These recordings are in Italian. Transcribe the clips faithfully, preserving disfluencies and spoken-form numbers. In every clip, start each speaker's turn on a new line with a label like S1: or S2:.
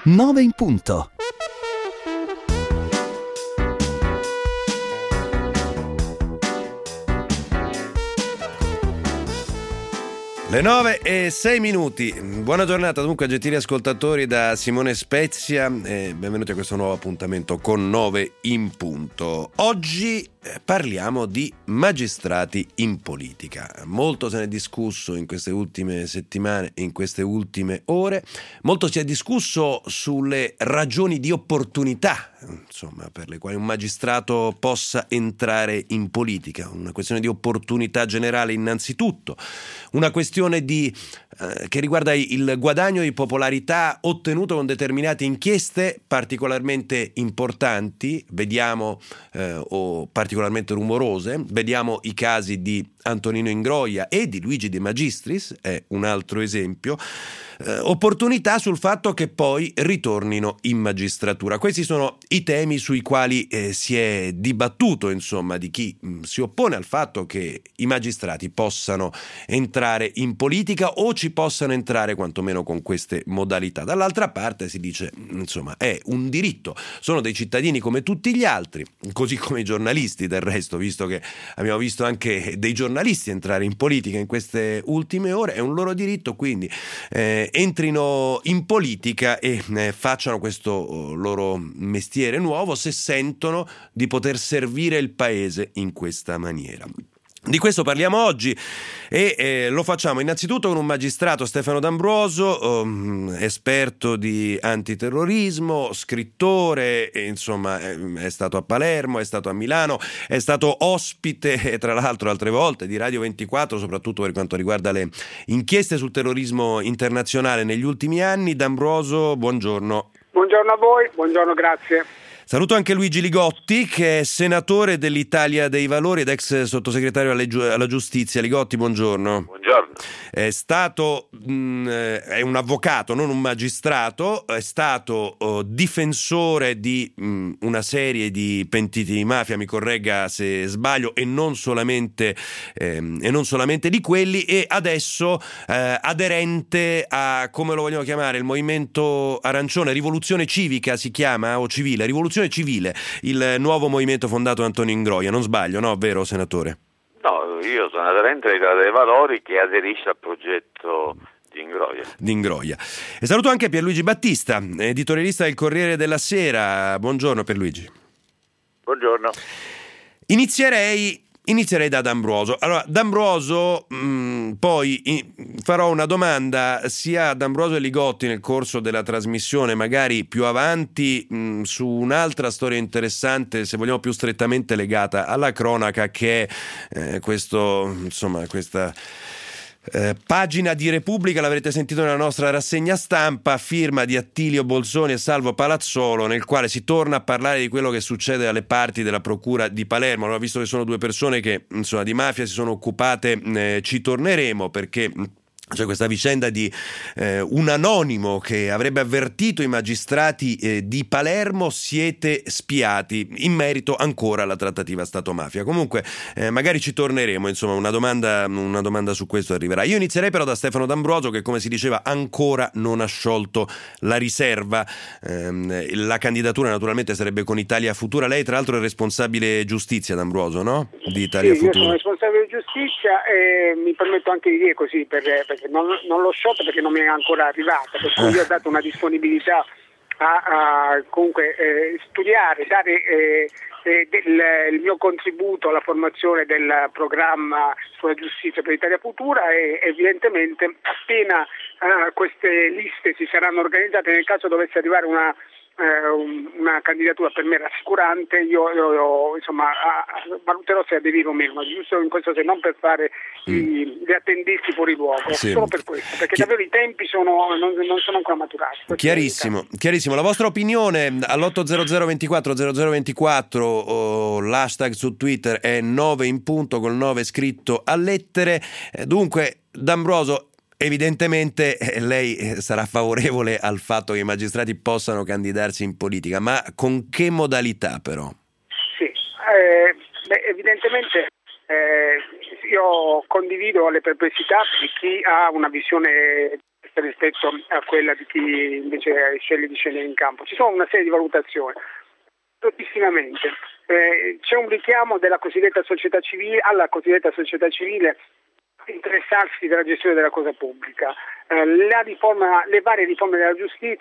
S1: nove in punto.
S2: Le nove e sei minuti. Buona giornata dunque, gentili ascoltatori, da Simone Spezia e benvenuti a questo nuovo appuntamento con nove in punto. Oggi parliamo di magistrati in politica. Molto se ne è discusso in queste ultime settimane e in queste ultime ore. Molto si è discusso sulle ragioni di opportunità, insomma, per le quali un magistrato possa entrare in politica. Una questione di opportunità generale innanzitutto, una questione di eh, che riguarda il guadagno di popolarità ottenuto con determinate inchieste particolarmente importanti, vediamo eh, o particolarmente rumorose, vediamo i casi di Antonino Ingroia e di Luigi De Magistris, è un altro esempio. Eh, opportunità sul fatto che poi ritornino in magistratura. Questi sono i temi sui quali eh, si è dibattuto, insomma, di chi mh, si oppone al fatto che i magistrati possano entrare in politica o ci possano entrare quantomeno con queste modalità. Dall'altra parte si dice, insomma, è un diritto, sono dei cittadini come tutti gli altri, così come i giornalisti del resto, visto che abbiamo visto anche dei giornalisti entrare in politica in queste ultime ore, è un loro diritto, quindi eh, entrino in politica e eh, facciano questo oh, loro mestiere nuovo se sentono di poter servire il paese in questa maniera. Di questo parliamo oggi e eh, lo facciamo innanzitutto con un magistrato, Stefano D'Ambroso, um, esperto di antiterrorismo, scrittore, e, insomma è, è stato a Palermo, è stato a Milano, è stato ospite tra l'altro altre volte di Radio ventiquattro, soprattutto per quanto riguarda le inchieste sul terrorismo internazionale negli ultimi anni. D'Ambroso, buongiorno.
S3: Buongiorno a voi, buongiorno, grazie.
S2: Saluto anche Luigi Ligotti, che è senatore dell'Italia dei Valori ed ex sottosegretario alla Giustizia. Ligotti, buongiorno.
S4: Buongiorno.
S2: È stato, mh, è un avvocato, non un magistrato, è stato uh, difensore di mh, una serie di pentiti di mafia, mi corregga se sbaglio, e non solamente, ehm, e non solamente di quelli, e adesso eh, aderente a, come lo vogliamo chiamare, il Movimento Arancione, Rivoluzione Civica si chiama, o civile, Rivoluzione Civile, il nuovo movimento fondato da Antonio Ingroia, non sbaglio, no? Vero, senatore?
S4: No, io sono aderente all'Italia dei Valori che aderisce al progetto di Ingroia.
S2: Di Ingroia. E saluto anche Pierluigi Battista, editorialista del Corriere della Sera. Buongiorno Pierluigi.
S4: Buongiorno.
S2: Inizierei Inizierei da D'Ambroso. Allora, D'Ambroso, mh, poi in, farò una domanda sia a D'Ambroso e Ligotti nel corso della trasmissione, magari più avanti, mh, su un'altra storia interessante, se vogliamo più strettamente legata alla cronaca, che è eh, questo, insomma, questa Eh, pagina di Repubblica, l'avrete sentito nella nostra rassegna stampa, firma di Attilio Bolzoni e Salvo Palazzolo, nel quale si torna a parlare di quello che succede alle parti della procura di Palermo. Allora, visto che sono due persone che insomma di mafia si sono occupate, eh, ci torneremo, perché c'è questa vicenda di eh, un anonimo che avrebbe avvertito i magistrati eh, di Palermo: siete spiati, in merito ancora alla trattativa Stato-mafia. Comunque eh, magari ci torneremo, insomma una domanda, una domanda su questo arriverà. Io inizierei però da Stefano D'Ambroso, che, come si diceva, ancora non ha sciolto la riserva. Eh, la candidatura naturalmente sarebbe con Italia Futura. Lei tra l'altro è responsabile giustizia, D'Ambroso, no? Di Italia
S3: sì,
S2: Futura.
S3: Io sono responsabile giustizia e mi permetto anche di dire così, perché, perché non, non l'ho sciolto perché non mi è ancora arrivata, per cui io ho dato una disponibilità a, a comunque eh, studiare, dare eh, eh, del, il mio contributo alla formazione del programma sulla giustizia per Italia Futura, e evidentemente appena eh, queste liste si saranno organizzate, nel caso dovesse arrivare una Eh, una candidatura per me rassicurante, io, io, io insomma a, a, valuterò se aderire o meno, ma giusto in questo senso, non per fare mm. i, gli attendisti fuori luogo, sì. Solo per questo, perché Chi... davvero i tempi sono, non, non sono ancora maturati.
S2: Chiarissimo, chiarissimo. La vostra opinione all'otto zero zero ventiquattro zero zero ventiquattro, o l'hashtag su Twitter è nove in punto, col nove scritto a lettere. Eh, dunque, D'Ambroso, evidentemente eh, lei sarà favorevole al fatto che i magistrati possano candidarsi in politica, ma con che modalità però?
S3: Sì, eh, beh, evidentemente eh, io condivido le perplessità di chi ha una visione rispetto a quella di chi invece sceglie di scendere in campo. Ci sono una serie di valutazioni. Prossimamente eh, c'è un richiamo della cosiddetta società civile alla cosiddetta società civile interessarsi della gestione della cosa pubblica. Eh, la riforma, le varie riforme della giustizia.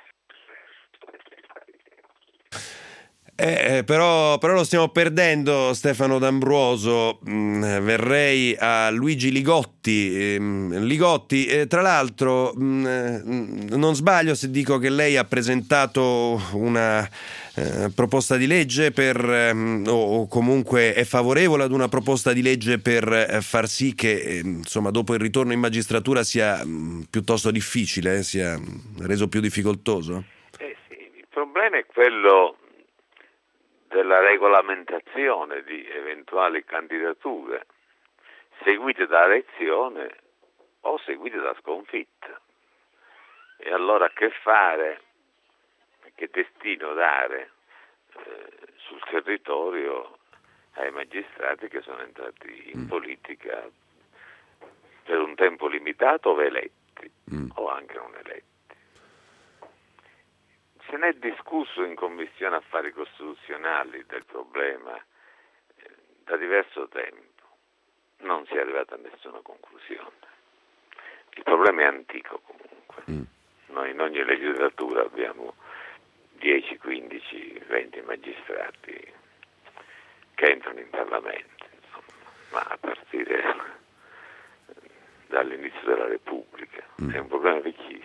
S2: Eh, però, però lo stiamo perdendo, Stefano D'Ambroso. Mm, verrei a Luigi Ligotti. Mm, Ligotti, eh, tra l'altro, mm, non sbaglio se dico che lei ha presentato una eh, proposta di legge per, mm, o, o comunque è favorevole ad una proposta di legge per eh, far sì che, eh, insomma, dopo il ritorno in magistratura sia mm, piuttosto difficile, eh, sia reso più difficoltoso?
S4: Eh sì, il problema è quello della regolamentazione di eventuali candidature seguite da elezione o seguite da sconfitta. E allora che fare, che destino dare eh, sul territorio ai magistrati che sono entrati in politica per un tempo limitato o eletti mm. o anche non eletti. Se ne è discusso in Commissione Affari Costituzionali del problema eh, da diverso tempo, non si è arrivato a nessuna conclusione. Il problema è antico comunque. Mm. Noi in ogni legislatura abbiamo dieci, quindici, venti magistrati che entrano in Parlamento, insomma, ma a partire dall'inizio della Repubblica. Mm. È un problema vecchissimo.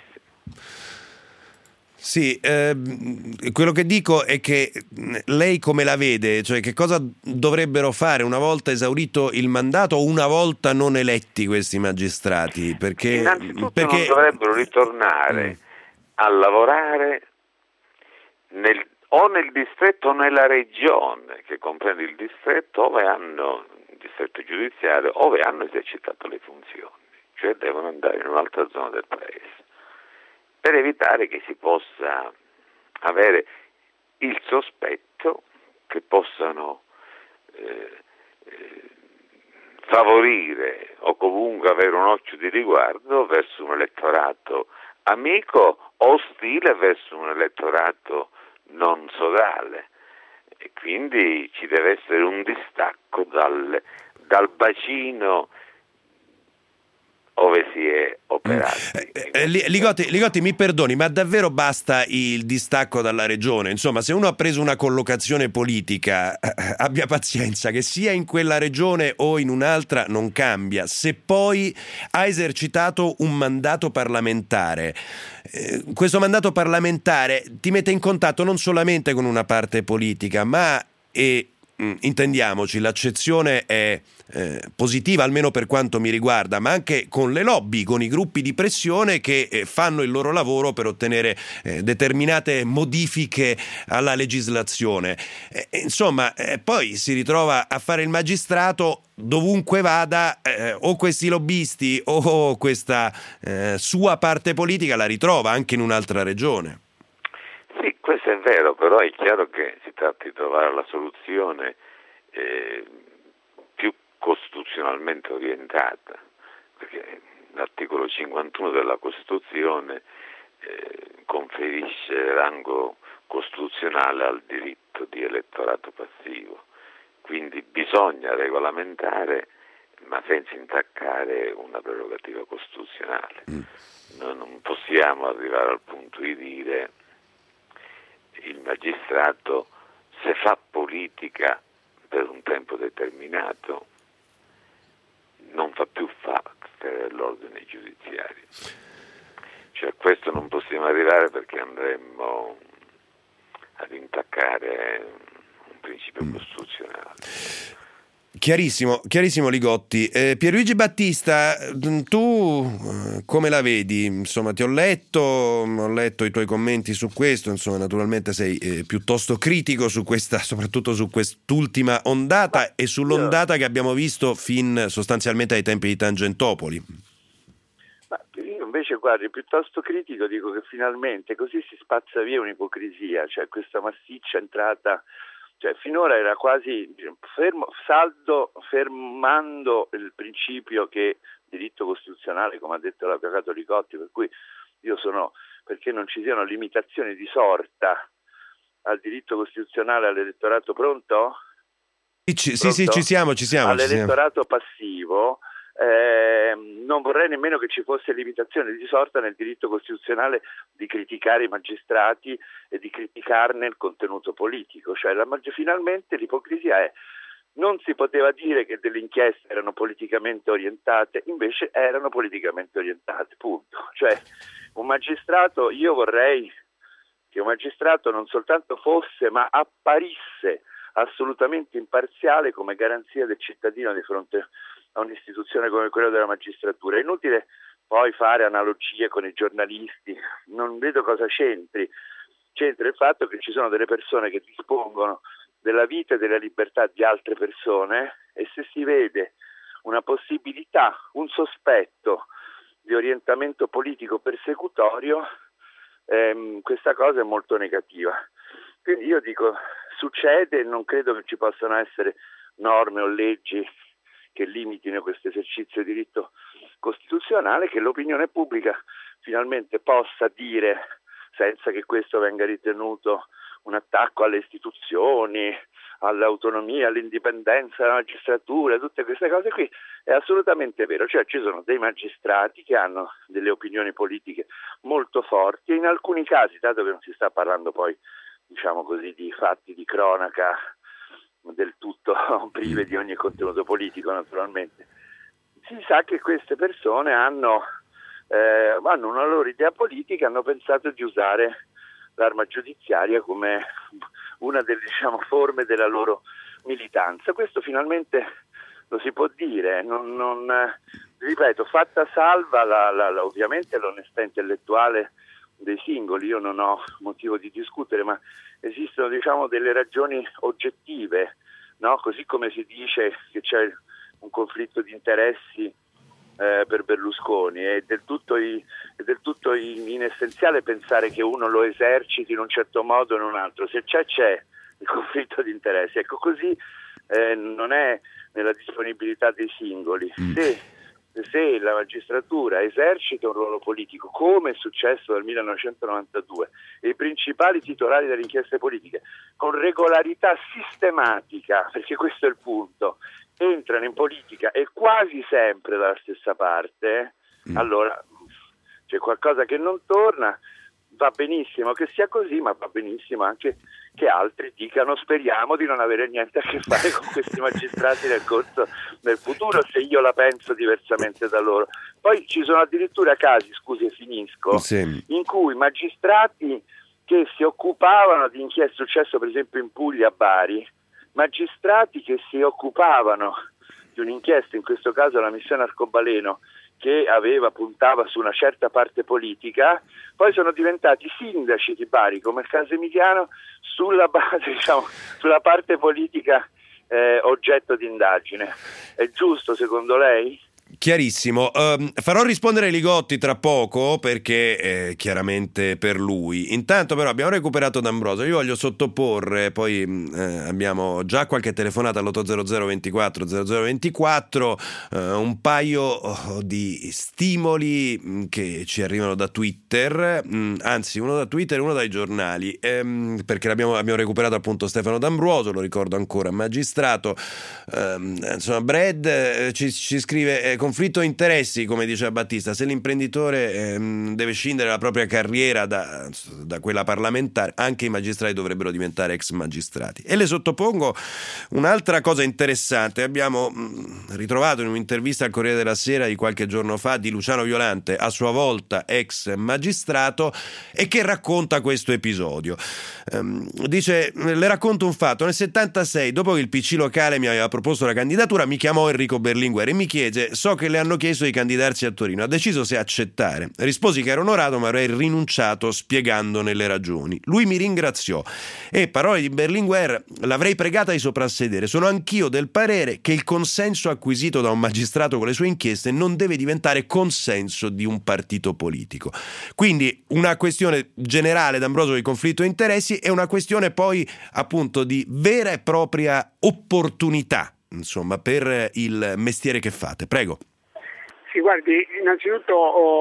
S2: Sì, eh, quello che dico è che lei come la vede? Cioè, che cosa dovrebbero fare una volta esaurito il mandato o una volta non eletti questi magistrati? Perché,
S4: innanzitutto
S2: perché...
S4: non dovrebbero ritornare mm. a lavorare nel, o nel distretto o nella regione che comprende il distretto ove hanno il distretto giudiziario, ove hanno esercitato le funzioni, cioè devono andare in un'altra zona del paese, per evitare che si possa avere il sospetto che possano eh, eh, favorire o comunque avere un occhio di riguardo verso un elettorato amico o ostile verso un elettorato non sodale. E quindi ci deve essere un distacco dal, dal bacino ove si è operati.
S2: Eh, eh, Ligotti, Ligotti, mi perdoni, ma davvero basta il distacco dalla regione? Insomma, se uno ha preso una collocazione politica, eh, abbia pazienza, che sia in quella regione o in un'altra non cambia. Se poi ha esercitato un mandato parlamentare, eh, questo mandato parlamentare ti mette in contatto non solamente con una parte politica, ma e intendiamoci, l'accezione è eh, positiva, almeno per quanto mi riguarda, ma anche con le lobby, con i gruppi di pressione che eh, fanno il loro lavoro per ottenere eh, determinate modifiche alla legislazione. Eh, insomma, eh, poi si ritrova a fare il magistrato dovunque vada, eh, o questi lobbisti o questa eh, sua parte politica la ritrova anche in un'altra regione.
S4: Sì, questo è vero, però è chiaro che si tratta di trovare la soluzione eh, più costituzionalmente orientata, perché l'articolo cinquantuno della Costituzione eh, conferisce rango costituzionale al diritto di elettorato passivo, quindi bisogna regolamentare ma senza intaccare una prerogativa costituzionale. Mm. Noi non possiamo arrivare al punto di dire il magistrato, se fa politica per un tempo determinato, non fa più parte dell'ordine giudiziario. Cioè, a questo non possiamo arrivare perché andremmo ad intaccare un principio mm. costituzionale.
S2: Chiarissimo, chiarissimo Ligotti. Eh, Pierluigi Battista, tu eh, come la vedi? Insomma, ti ho letto, ho letto i tuoi commenti su questo, insomma, naturalmente sei eh, piuttosto critico su questa, soprattutto su quest'ultima ondata Ma, e sull'ondata io... che abbiamo visto fin sostanzialmente ai tempi di Tangentopoli.
S1: Ma io invece, guardi, piuttosto critico, dico che finalmente così si spazza via un'ipocrisia, cioè questa massiccia entrata. Cioè, finora era quasi fermo, saldo, fermando il principio che diritto costituzionale, come ha detto l'avvocato Ligotti, per cui io sono perché non ci siano limitazioni di sorta al diritto costituzionale all'elettorato pronto?
S2: Ci, sì, sì, ci siamo, ci siamo.
S1: All'elettorato
S2: ci siamo.
S1: passivo, eh, non vorrei nemmeno che ci fosse limitazione di sorta nel diritto costituzionale di criticare i magistrati e di criticarne il contenuto politico. Cioè, la, finalmente l'ipocrisia è: non si poteva dire che delle inchieste erano politicamente orientate, invece erano politicamente orientate, punto. Cioè, un magistrato, io vorrei che un magistrato non soltanto fosse, ma apparisse assolutamente imparziale come garanzia del cittadino di fronte a un'istituzione come quella della magistratura. È inutile poi fare analogie con i giornalisti, non vedo cosa c'entri. C'entra il fatto che ci sono delle persone che dispongono della vita e della libertà di altre persone, e se si vede una possibilità, un sospetto di orientamento politico persecutorio, ehm, questa cosa è molto negativa. Quindi io dico, succede, e non credo che ci possano essere norme o leggi che limitino questo esercizio di diritto costituzionale, che l'opinione pubblica finalmente possa dire, senza che questo venga ritenuto un attacco alle istituzioni, all'autonomia, all'indipendenza della magistratura, tutte queste cose qui, è assolutamente vero. Cioè, ci sono dei magistrati che hanno delle opinioni politiche molto forti, e in alcuni casi, dato che non si sta parlando poi, diciamo così, di fatti di cronaca del tutto prive di ogni contenuto politico, naturalmente, si sa che queste persone hanno, eh, hanno una loro idea politica, hanno pensato di usare l'arma giudiziaria come una delle, diciamo, forme della loro militanza. Questo finalmente lo si può dire, non, non, ripeto, fatta salva la, la, la, ovviamente l'onestà intellettuale dei singoli. Io non ho motivo di discutere, ma esistono, diciamo, delle ragioni oggettive, no? Così come si dice che c'è un conflitto di interessi eh, per Berlusconi, è del tutto, i, è del tutto in, inessenziale pensare che uno lo eserciti in un certo modo o in un altro. Se c'è, c'è il conflitto di interessi. Ecco, così eh, non è nella disponibilità dei singoli. Se se la magistratura esercita un ruolo politico, come è successo dal millenovecentonovantadue, e i principali titolari delle inchieste politiche, con regolarità sistematica, perché questo è il punto, entrano in politica e quasi sempre dalla stessa parte, mm. allora c'è qualcosa che non torna. Va benissimo che sia così, ma va benissimo anche che altri dicano: speriamo di non avere niente a che fare con questi magistrati nel corso del futuro, se io la penso diversamente da loro. Poi ci sono addirittura casi, scusi e finisco, sì, in cui magistrati che si occupavano di inchieste, successo per esempio in Puglia a Bari, magistrati che si occupavano di un'inchiesta, in questo caso la missione Arcobaleno, che aveva puntava su una certa parte politica, poi sono diventati sindaci di Bari, come il caso Emiliano, sulla base, diciamo, sulla parte politica eh, oggetto di indagine. È giusto secondo lei?
S2: Chiarissimo. Uh, farò rispondere Ligotti tra poco, perché eh, chiaramente per lui. Intanto però abbiamo recuperato D'Ambrosio. Io voglio sottoporre, poi eh, abbiamo già qualche telefonata all'otto zero zero ventiquattro zero zero ventiquattro, uh, un paio oh, di stimoli mh, che ci arrivano da Twitter, mh, anzi uno da Twitter e uno dai giornali, ehm, perché abbiamo, abbiamo recuperato appunto Stefano D'Ambrosio, lo ricordo ancora, magistrato. Um, insomma, Brad eh, ci, ci scrive eh, conflitto interessi, come diceva Battista: se l'imprenditore ehm, deve scindere la propria carriera da, da quella parlamentare, anche i magistrati dovrebbero diventare ex magistrati. E le sottopongo un'altra cosa interessante. Abbiamo mh, ritrovato in un'intervista al Corriere della Sera di qualche giorno fa di Luciano Violante, a sua volta ex magistrato, e che racconta questo episodio. Um, dice: le racconto un fatto. Nel settantasei, dopo che il P C locale mi aveva proposto la candidatura, mi chiamò Enrico Berlinguer e mi chiese: so che le hanno chiesto di candidarsi a Torino, ha deciso se accettare. Risposi che ero onorato, ma avrei rinunciato spiegandone le ragioni. Lui mi ringraziò e, parole di Berlinguer, l'avrei pregata di soprassedere. Sono anch'io del parere che il consenso acquisito da un magistrato con le sue inchieste non deve diventare consenso di un partito politico. Quindi una questione generale, D'Ambrosio, di conflitto di interessi, e una questione poi appunto di vera e propria opportunità, insomma, per il mestiere che fate. Prego.
S3: Sì, guardi, innanzitutto oh,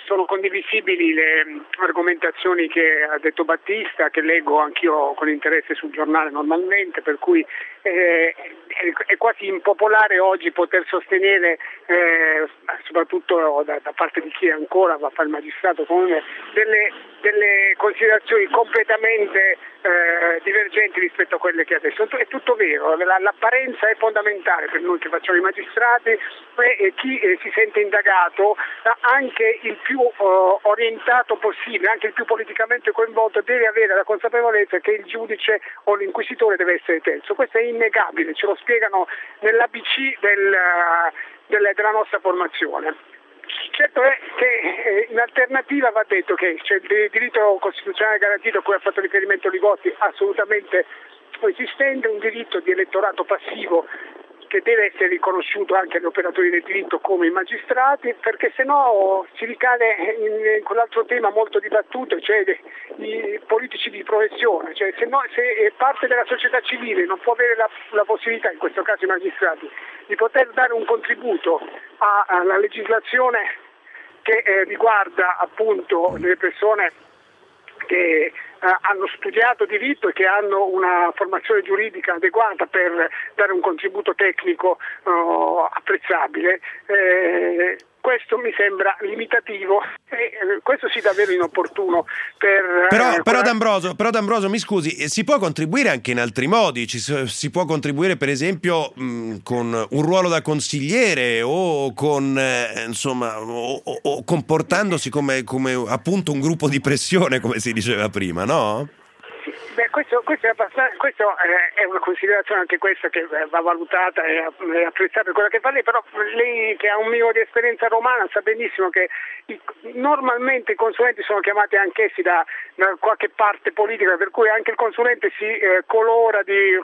S3: sono condivisibili le argomentazioni che ha detto Battista, che leggo anch'io con interesse sul giornale normalmente, per cui eh, è quasi impopolare oggi poter sostenere, eh, soprattutto da, da parte di chi ancora va a fare il magistrato come me, delle, delle considerazioni completamente eh, divergenti rispetto a quelle che adesso. È tutto vero, l'apparenza è fondamentale per noi che facciamo i magistrati, e chi eh, si sente indagato, anche il più uh, orientato possibile, anche il più politicamente coinvolto, deve avere la consapevolezza che il giudice o l'inquisitore deve essere terzo. Questo è innegabile, ce lo spiegano nell'A B C del, del, della nostra formazione. Certo è che eh, in alternativa va detto che c'è il diritto costituzionale garantito a cui ha fatto riferimento Li Gotti, assolutamente esistente, un diritto di elettorato passivo che deve essere riconosciuto anche agli operatori del diritto come i magistrati, perché se no si ricade in, in quell'altro tema molto dibattuto, cioè i politici di professione, cioè se, no, se parte della società civile non può avere la, la possibilità, in questo caso i magistrati, di poter dare un contributo a, alla legislazione che eh, riguarda appunto le persone che eh, hanno studiato diritto e che hanno una formazione giuridica adeguata per dare un contributo tecnico eh, apprezzabile, eh, questo mi sembra limitativo e eh, questo sì davvero inopportuno per,
S2: però,
S3: eh,
S2: però,
S3: quella...
S2: D'Ambroso, però D'Ambroso mi scusi, si può contribuire anche in altri modi, Ci, si può contribuire per esempio mh, con un ruolo da consigliere o con eh, insomma o, o, o comportandosi come, come appunto un gruppo di pressione, come si diceva prima, no?
S3: Beh, questo, questo, è, abbastanza, questo eh, è una considerazione anche questa che eh, va valutata e, e apprezzata per quella che fa lei, però lei che ha un minimo di esperienza romana sa benissimo che i, normalmente i consulenti sono chiamati anch'essi da, da qualche parte politica, per cui anche il consulente si eh, colora di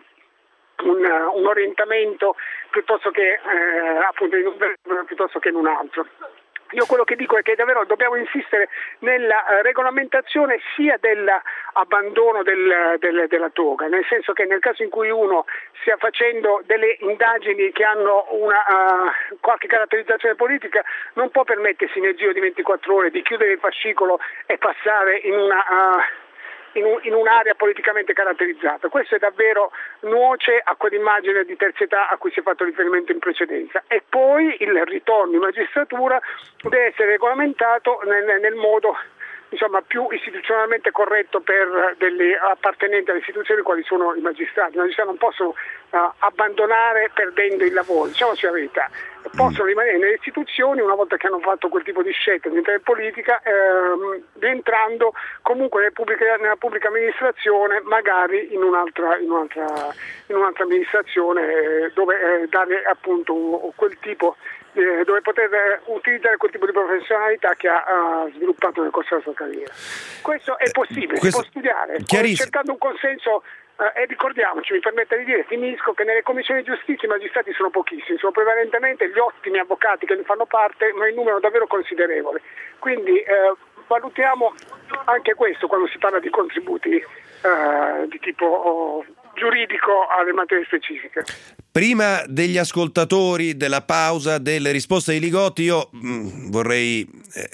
S3: un, un orientamento piuttosto che eh, appunto in un, piuttosto che in un altro. Io quello che dico è che davvero dobbiamo insistere nella uh, regolamentazione sia dell'abbandono del, del, della toga, nel senso che nel caso in cui uno stia facendo delle indagini che hanno una uh, qualche caratterizzazione politica, non può permettersi nel giro di ventiquattro ore di chiudere il fascicolo e passare in una... Uh, In, un, in un'area politicamente caratterizzata. Questo è davvero nuoce a quell'immagine di terzietà a cui si è fatto riferimento in precedenza. E poi il ritorno in magistratura deve essere regolamentato nel, nel modo insomma più istituzionalmente corretto per delle appartenenti alle istituzioni quali sono i magistrati. I magistrati non possono uh, abbandonare perdendo il lavoro, diciamoci la verità, possono rimanere nelle istituzioni una volta che hanno fatto quel tipo di scelta all'interno della politica, ehm, rientrando comunque nelle pubbliche, nella pubblica amministrazione, magari in un'altra, in un'altra, in un'altra amministrazione eh, dove eh, dare appunto un, quel tipo eh, dove poter eh, utilizzare quel tipo di professionalità che ha, ha sviluppato nel corso della sua carriera. Questo è possibile,
S2: Questo...
S3: si può studiare, cercando un consenso. Eh, e ricordiamoci, mi permetta di dire, finisco, che nelle commissioni di giustizia i magistrati sono pochissimi, sono prevalentemente gli ottimi avvocati che ne fanno parte, ma in numero davvero considerevole. Quindi eh, valutiamo anche questo quando si parla di contributi eh, di tipo oh, giuridico alle materie specifiche.
S2: Prima degli ascoltatori, della pausa, delle risposte di Li Gotti, io mh, vorrei eh,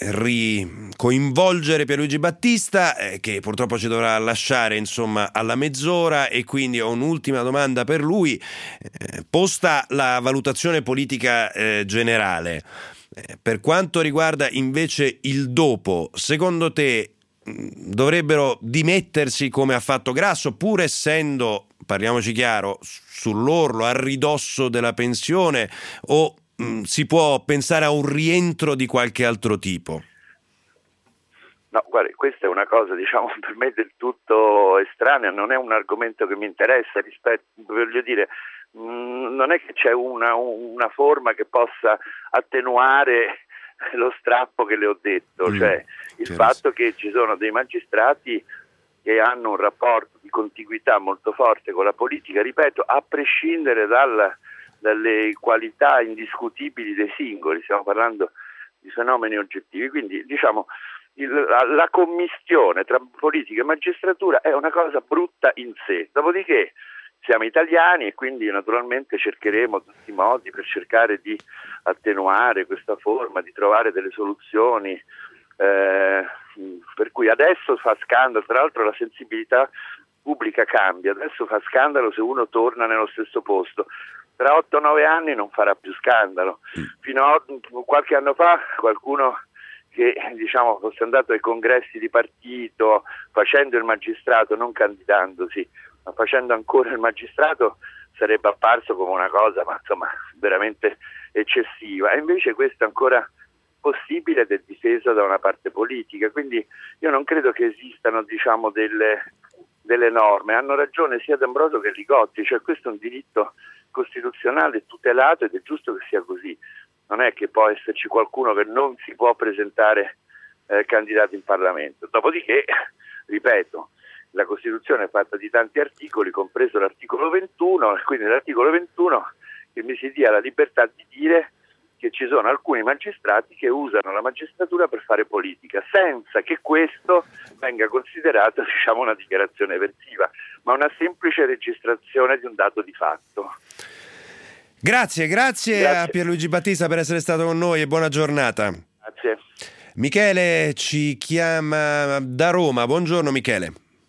S2: ricoinvolgere Pierluigi Battista, eh, che purtroppo ci dovrà lasciare insomma alla mezz'ora, e quindi ho un'ultima domanda per lui, eh, posta la valutazione politica eh, generale. Eh, per quanto riguarda invece il dopo, secondo te mh, dovrebbero dimettersi come ha fatto Grasso, pur essendo, parliamoci chiaro, sull'orlo, a ridosso della pensione, o mh, si può pensare a un rientro di qualche altro tipo?
S1: No, guarda, questa è una cosa, diciamo, per me del tutto estranea, non è un argomento che mi interessa, rispetto, voglio dire, mh, non è che c'è una, una forma che possa attenuare lo strappo che le ho detto, mm, cioè il
S2: certo.
S1: fatto che ci sono dei magistrati che hanno un rapporto di contiguità molto forte con la politica, ripeto, a prescindere dal, dalle qualità indiscutibili dei singoli, stiamo parlando di fenomeni oggettivi, quindi diciamo il, la, la commistione tra politica e magistratura è una cosa brutta in sé, dopodiché siamo italiani e quindi naturalmente cercheremo tutti i modi per cercare di attenuare questa forma, di trovare delle soluzioni eh, per cui adesso fa scandalo, tra l'altro la sensibilità pubblica cambia, adesso fa scandalo se uno torna nello stesso posto, tra otto nove anni non farà più scandalo. Fino a qualche anno fa qualcuno che diciamo fosse andato ai congressi di partito facendo il magistrato, non candidandosi, ma facendo ancora il magistrato, sarebbe apparso come una cosa ma insomma veramente eccessiva, e invece questo è ancora possibile ed è difeso da una parte politica, quindi io non credo che esistano diciamo delle, delle norme. Hanno ragione sia D'Ambrosio che Li Gotti, cioè questo è un diritto costituzionale tutelato ed è giusto che sia così, non è che può esserci qualcuno che non si può presentare eh, candidato in Parlamento. Dopodiché, ripeto, la Costituzione è fatta di tanti articoli, compreso l'articolo ventuno, e quindi nell'articolo ventuno che mi si dia la libertà di dire che ci sono alcuni magistrati che usano la magistratura per fare politica, senza che questo venga considerato diciamo una dichiarazione eversiva, ma una semplice registrazione di un dato di fatto.
S2: Grazie, grazie, grazie a Pierluigi Battista per essere stato con noi e buona giornata.
S1: Grazie.
S2: Michele ci chiama da Roma. Buongiorno Michele.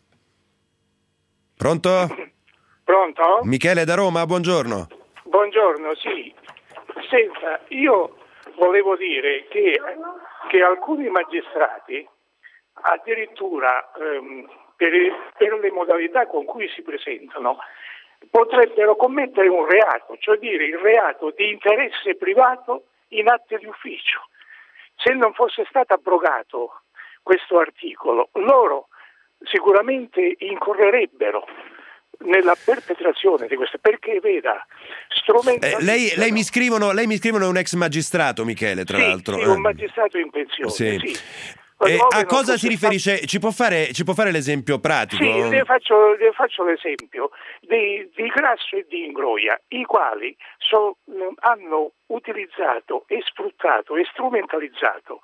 S2: Pronto?
S5: Pronto?
S2: Michele da Roma, buongiorno.
S5: Buongiorno, sì. Senta, io volevo dire che, che alcuni magistrati addirittura ehm, per, per le modalità con cui si presentano potrebbero commettere un reato, cioè dire il reato di interesse privato in atti di ufficio. Se non fosse stato abrogato questo articolo, loro sicuramente incorrerebbero nella perpetrazione di questo, perché veda strumenti.
S2: Eh, lei, lei mi scrivono, lei mi scrivono un ex magistrato, Michele, tra
S5: sì,
S2: l'altro.
S5: Sì, un magistrato in pensione.
S2: Sì.
S5: Sì.
S2: Eh, a cosa si riferisce? Fatto... Ci può fare, ci può fare l'esempio pratico?
S5: Sì, le faccio, le faccio l'esempio di, di Grasso e di Ingroia, i quali so, hanno utilizzato e sfruttato e strumentalizzato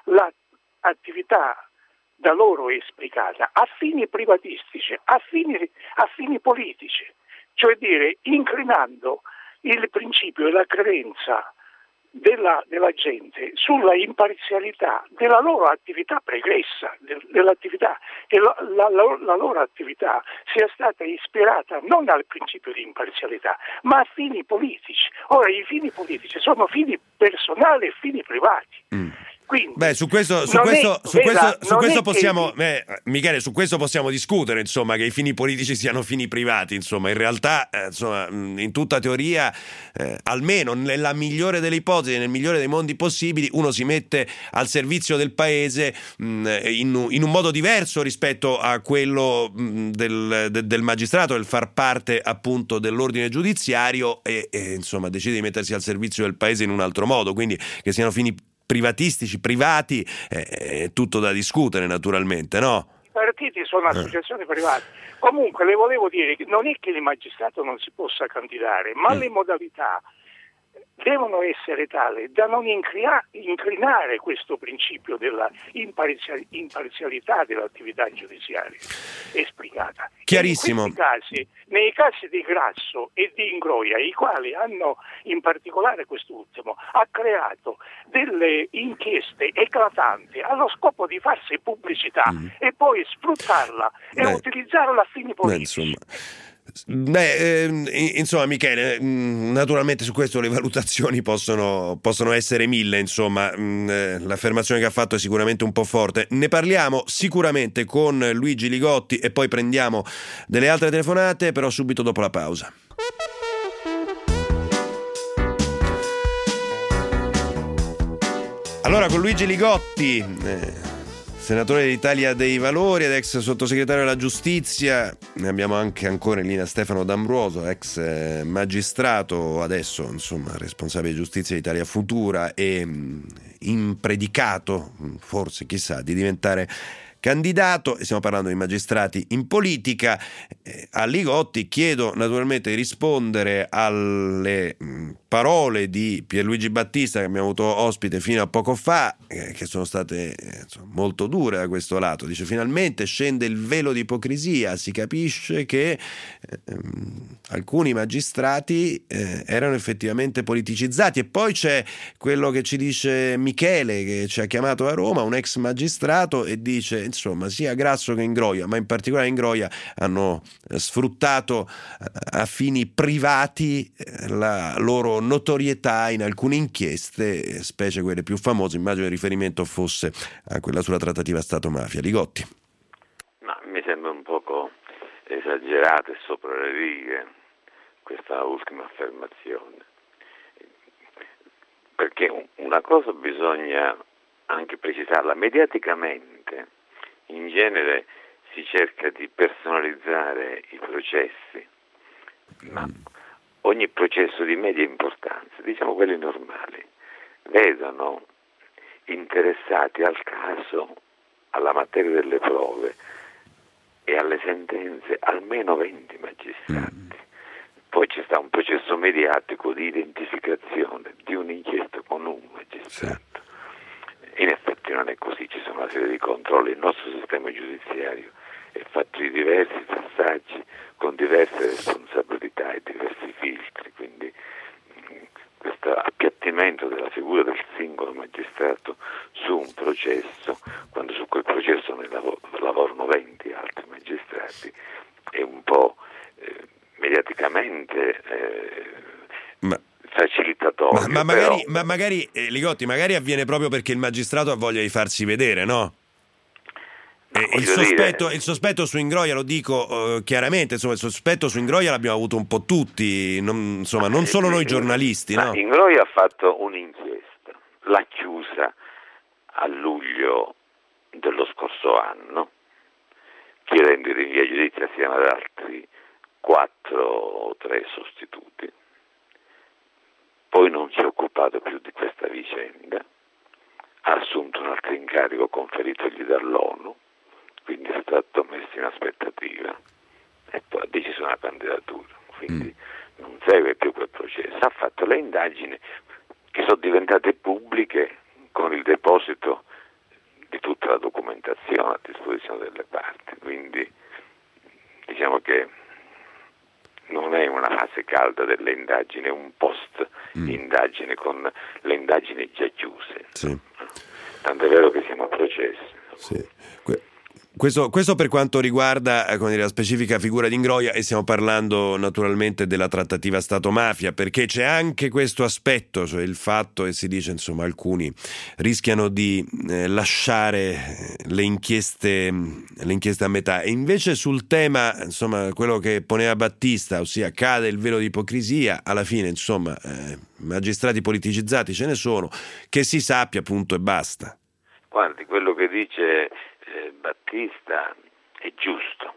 S5: l'attività da loro esplicata a fini privatistici, a fini, a fini politici, cioè dire incrinando il principio e la credenza della, della gente sulla imparzialità della loro attività pregressa, de, dell'attività che la, la, la, la loro attività sia stata ispirata non al principio di imparzialità, ma a fini politici. Ora i fini politici sono fini personali e fini privati. Mm. Quindi,
S2: Beh, su questo, su questo, è, su veda, questo, su questo possiamo, che... eh, Michele, su questo possiamo discutere, insomma, che i fini politici siano fini privati, insomma, in realtà, eh, insomma, in tutta teoria, eh, almeno nella migliore delle ipotesi, nel migliore dei mondi possibili, uno si mette al servizio del paese mh, in, in un modo diverso rispetto a quello mh, del, de, del magistrato, del far parte appunto dell'ordine giudiziario e, e insomma decide di mettersi al servizio del paese in un altro modo, quindi che siano fini privatistici, privati, è tutto da discutere naturalmente, no?
S5: I partiti sono associazioni eh. private. Comunque le volevo dire che non è che il magistrato non si possa candidare, ma mm. le modalità devono essere tali da non incria- incrinare questo principio della imparzial- imparzialità dell'attività giudiziaria esplicata.
S2: Chiarissimo.
S5: In questi casi, nei casi di Grasso e di Ingroia, i quali hanno, in particolare quest'ultimo, ha creato delle inchieste eclatanti allo scopo di farsi pubblicità mm. e poi sfruttarla e Beh. utilizzarla a fini politici.
S2: Beh, insomma. Beh, eh, insomma Michele, naturalmente su questo le valutazioni possono, possono essere mille, insomma, l'affermazione che ha fatto è sicuramente un po' forte. Ne parliamo sicuramente con Luigi Li Gotti e poi prendiamo delle altre telefonate, però subito dopo la pausa. Allora, con Luigi Li Gotti, eh, senatore dell'Italia dei Valori ed ex sottosegretario della Giustizia, ne abbiamo anche ancora in linea Stefano D'Ambroso, ex eh, magistrato, adesso insomma responsabile di Giustizia di Italia Futura e mh, impredicato, forse chissà, di diventare candidato, e stiamo parlando di magistrati in politica. Eh, a Li Gotti chiedo naturalmente di rispondere alle mh, parole di Pierluigi Battista, che abbiamo avuto ospite fino a poco fa, eh, che sono state eh, insomma, molto dure da questo lato. Dice: finalmente scende il velo di ipocrisia, si capisce che eh, ehm, alcuni magistrati eh, erano effettivamente politicizzati. E poi c'è quello che ci dice Michele, che ci ha chiamato a Roma, un ex magistrato, e dice insomma sia Grasso che Ingroia, ma in particolare Ingroia, hanno sfruttato a fini privati la loro notorietà in alcune inchieste, specie quelle più famose. Immagino il riferimento fosse a quella sulla trattativa Stato-mafia. Li Gotti.
S4: Ma mi sembra un poco esagerata e sopra le righe questa ultima affermazione, perché una cosa bisogna anche precisarla: mediaticamente in genere si cerca di personalizzare i processi, ma ogni processo di media importanza, diciamo quelli normali, vedono interessati al caso, alla materia delle prove e alle sentenze almeno venti magistrati. Poi c'è stato un processo mediatico di identificazione di un'inchiesta con un magistrato. In effetti non è così, ci sono una serie di controlli. Il nostro sistema giudiziario è fatto di diversi passaggi con diverse responsabilità e diversi filtri, quindi questo appiattimento della figura del singolo magistrato su un processo, quando su quel processo ne lav- lavorano venti altri magistrati, è un po' eh, mediaticamente eh,
S2: ma,
S4: facilitatorio.
S2: Ma, ma magari,
S4: però...
S2: ma magari eh, Li Gotti, magari avviene proprio perché il magistrato ha voglia di farsi vedere, no? Eh, il, sospetto, il sospetto su Ingroia, lo dico uh, chiaramente, insomma, il sospetto su Ingroia l'abbiamo avuto un po' tutti, non, insomma, non solo noi giornalisti, no?
S4: Ingroia ha fatto un'inchiesta, l'ha chiusa a luglio dello scorso anno, chiedendo il rinvio a giudizio assieme ad altri quattro o tre sostituti. Poi non si è occupato più di questa vicenda, ha assunto un altro incarico conferitogli dall'ONU, quindi è stato messo in aspettativa e poi ha deciso una candidatura, quindi mm. non segue più quel processo. Ha fatto le indagini che sono diventate pubbliche con il deposito di tutta la documentazione a disposizione delle parti, quindi diciamo che non è una fase calda delle indagini, è un post mm. indagine con le indagini già chiuse.
S2: Sì.
S4: Tanto è vero che siamo a processo.
S2: Sì. Que- questo, questo per quanto riguarda eh, come dire, la specifica figura di Ingroia, e stiamo parlando naturalmente della trattativa Stato-mafia, perché c'è anche questo aspetto, cioè il fatto, e si dice insomma alcuni rischiano di eh, lasciare le inchieste, le inchieste a metà, e invece sul tema, insomma, quello che poneva Battista, ossia cade il velo di ipocrisia, alla fine insomma eh, magistrati politicizzati ce ne sono, che si sappia, punto e basta.
S4: Guardi, quello che dice eh, Battista è giusto,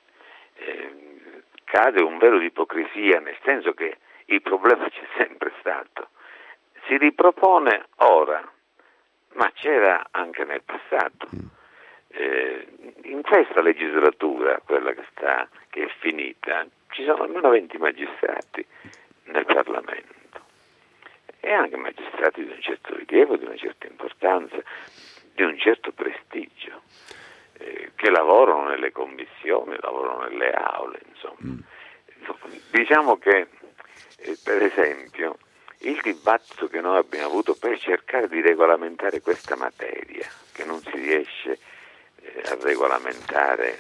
S4: eh, cade un velo di ipocrisia, nel senso che il problema c'è sempre stato, si ripropone ora, ma c'era anche nel passato. Eh, in questa legislatura, quella che sta, che è finita, ci sono almeno venti magistrati nel Parlamento e anche magistrati di un certo rilievo, di una certa importanza, di un certo prestigio, eh, che lavorano nelle commissioni, lavorano nelle aule, insomma. Mm. Diciamo che, eh, per esempio, il dibattito che noi abbiamo avuto per cercare di regolamentare questa materia, che non si riesce eh, a regolamentare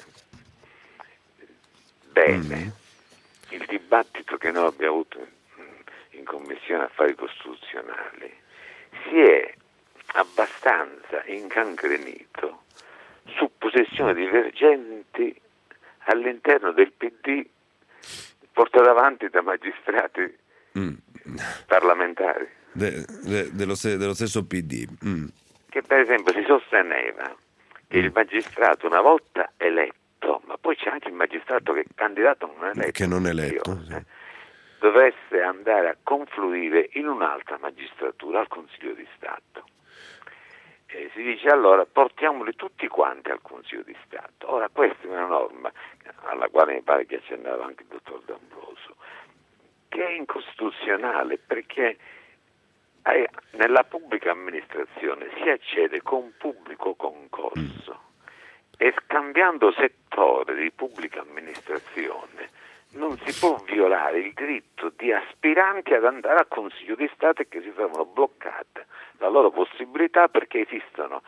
S4: bene, mm. il dibattito che noi abbiamo avuto in, in Commissione Affari Costituzionali si è abbastanza incancrenito su posizioni divergenti all'interno del P D portate avanti da magistrati mm. parlamentari
S2: de, de, dello, dello stesso P D mm.
S4: che per esempio si sosteneva che mm. il magistrato una volta eletto, ma poi c'è anche il magistrato che candidato non eletto,
S2: che non eletto
S4: io,
S2: sì.
S4: eh, dovesse andare a confluire in un'altra magistratura, al Consiglio di Stato. Eh, si si dice allora portiamoli tutti quanti al Consiglio di Stato. Ora questa è una norma alla quale mi pare che accennava anche il dottor D'Ambroso, che è incostituzionale, perché nella pubblica amministrazione si accede con pubblico concorso e scambiando settore di pubblica amministrazione non si può violare il diritto di aspiranti ad andare al Consiglio di Stato e che si trovano bloccate la loro possibilità perché esistono,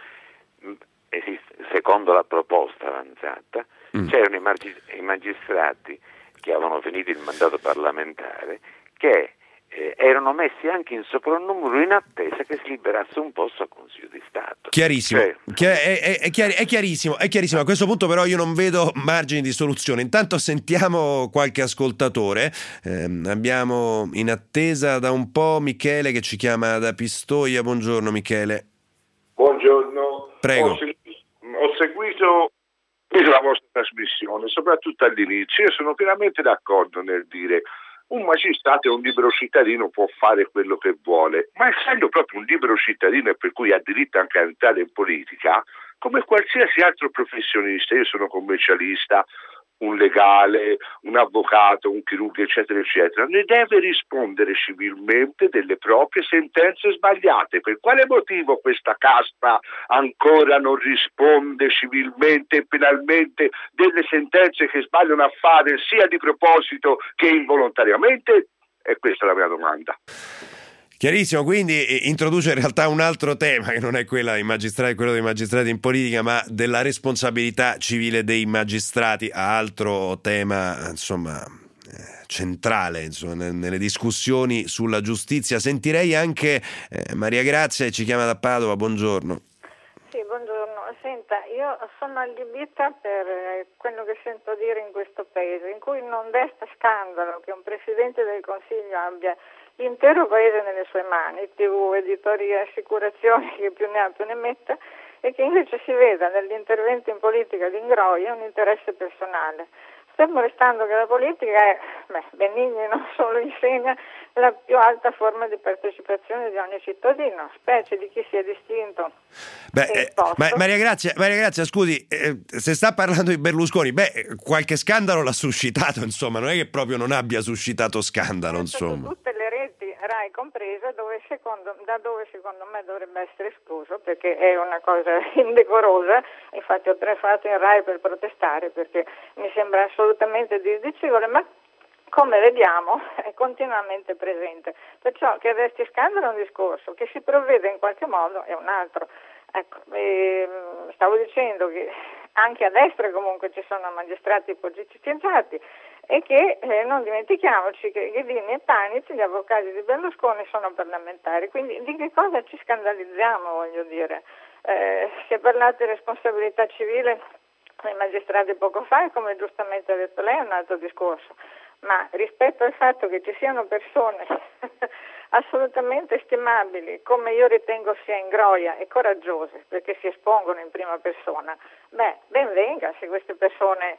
S4: esiste, secondo la proposta avanzata, mm. c'erano i, magi- i magistrati che avevano finito il mandato parlamentare che eh, erano messi anche in soprannumero in attesa che si liberasse un posto al Consiglio di Stato.
S2: Chiarissimo,
S4: cioè,
S2: è, è, è, chiari- è chiarissimo, è chiarissimo. A questo punto però io non vedo margini di soluzione. Intanto sentiamo qualche ascoltatore. Eh, abbiamo in attesa da un po' Michele che ci chiama da Pistoia. Buongiorno Michele.
S6: Buongiorno.
S2: Prego.
S6: Ho, segu- ho seguito la vostra trasmissione, soprattutto all'inizio. Io sono pienamente d'accordo nel dire un magistrato è un libero cittadino, può fare quello che vuole, ma essendo proprio un libero cittadino e per cui ha diritto anche a entrare in politica, come qualsiasi altro professionista, io sono commercialista, un legale, un avvocato, un chirurgo, eccetera, eccetera, ne deve rispondere civilmente delle proprie sentenze sbagliate. Per quale motivo questa casta ancora non risponde civilmente e penalmente delle sentenze che sbagliano a fare sia di proposito che involontariamente? E questa è la mia domanda.
S2: Chiarissimo, quindi introduce in realtà un altro tema che non è quella dei magistrati, quello dei magistrati in politica, ma della responsabilità civile dei magistrati, altro tema insomma centrale insomma, nelle discussioni sulla giustizia. Sentirei anche eh, Maria Grazia che ci chiama da Padova, buongiorno.
S7: Sì, buongiorno. Senta, io sono allibita per quello che sento dire in questo paese, in cui non desta scandalo che un Presidente del Consiglio abbia l'intero paese nelle sue mani, tivù, editoria, assicurazioni, che più ne ha più ne metta, e che invece si veda nell'intervento in politica di Ingroia un interesse personale. Fermo restando che la politica è, beh, Benigni non solo insegna, la più alta forma di partecipazione di ogni cittadino, specie di chi si è distinto.
S2: Beh, eh, ma, Maria Grazia, Maria Grazia, scusi, eh, se sta parlando di Berlusconi, beh, qualche scandalo l'ha suscitato, insomma, non è che proprio non abbia suscitato scandalo, insomma.
S7: Tutte le reti, Rai compresa, dove secondo, da dove secondo me dovrebbe essere escluso, perché è una cosa indecorosa. Infatti ho trefato in Rai per protestare, perché mi sembra assolutamente disdicevole, ma come vediamo è continuamente presente. Perciò che resti scandalo è un discorso, che si provvede in qualche modo è un altro. Ecco, ehm, stavo dicendo che anche a destra comunque ci sono magistrati politicizzati e che eh, non dimentichiamoci che Ghedini e Panizzi, gli avvocati di Berlusconi, sono parlamentari. Quindi di che cosa ci scandalizziamo, voglio dire? Eh, si è parlato di responsabilità civile dei magistrati poco fa e, come giustamente ha detto lei, è un altro discorso. Ma rispetto al fatto che ci siano persone assolutamente stimabili, come io ritengo sia Ingroia, e coraggiose, perché si espongono in prima persona, beh, ben venga se queste persone...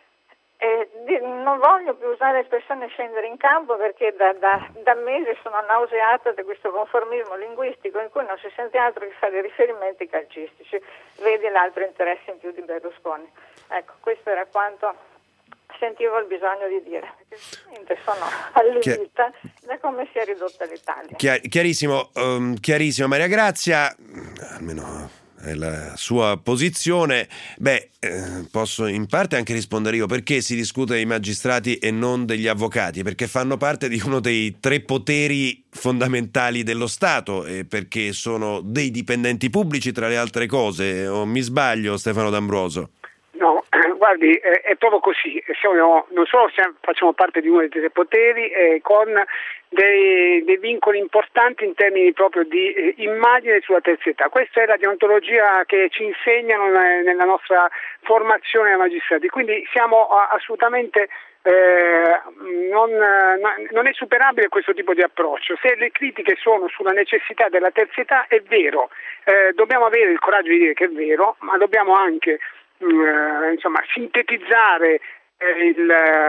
S7: Eh, non voglio più usare l'espressione scendere in campo, perché da, da, da mesi sono nauseata da questo conformismo linguistico in cui non si sente altro che fare riferimenti calcistici. Vedi l'altro interesse in più di Berlusconi. Ecco, questo era quanto sentivo il bisogno di dire, perché veramente sono allibita da come si è ridotta l'Italia.
S2: Chiar- chiarissimo, um, chiarissimo Maria Grazia, almeno è la sua posizione. Beh, eh, posso in parte anche rispondere io. Perché si discute dei magistrati e non degli avvocati? Perché fanno parte di uno dei tre poteri fondamentali dello Stato e perché sono dei dipendenti pubblici, tra le altre cose. O mi sbaglio, Stefano D'Ambroso?
S3: No, guardi, è, è proprio così. Siamo, non solo siamo, facciamo parte di uno dei tre poteri, eh, con dei, dei vincoli importanti in termini proprio di eh, immagine sulla terzietà. Questa è la deontologia che ci insegnano nella nostra formazione da magistrati, quindi siamo assolutamente... Eh, non, non è superabile questo tipo di approccio. Se le critiche sono sulla necessità della terzietà, è vero, eh, dobbiamo avere il coraggio di dire che è vero, ma dobbiamo anche eh, insomma sintetizzare il,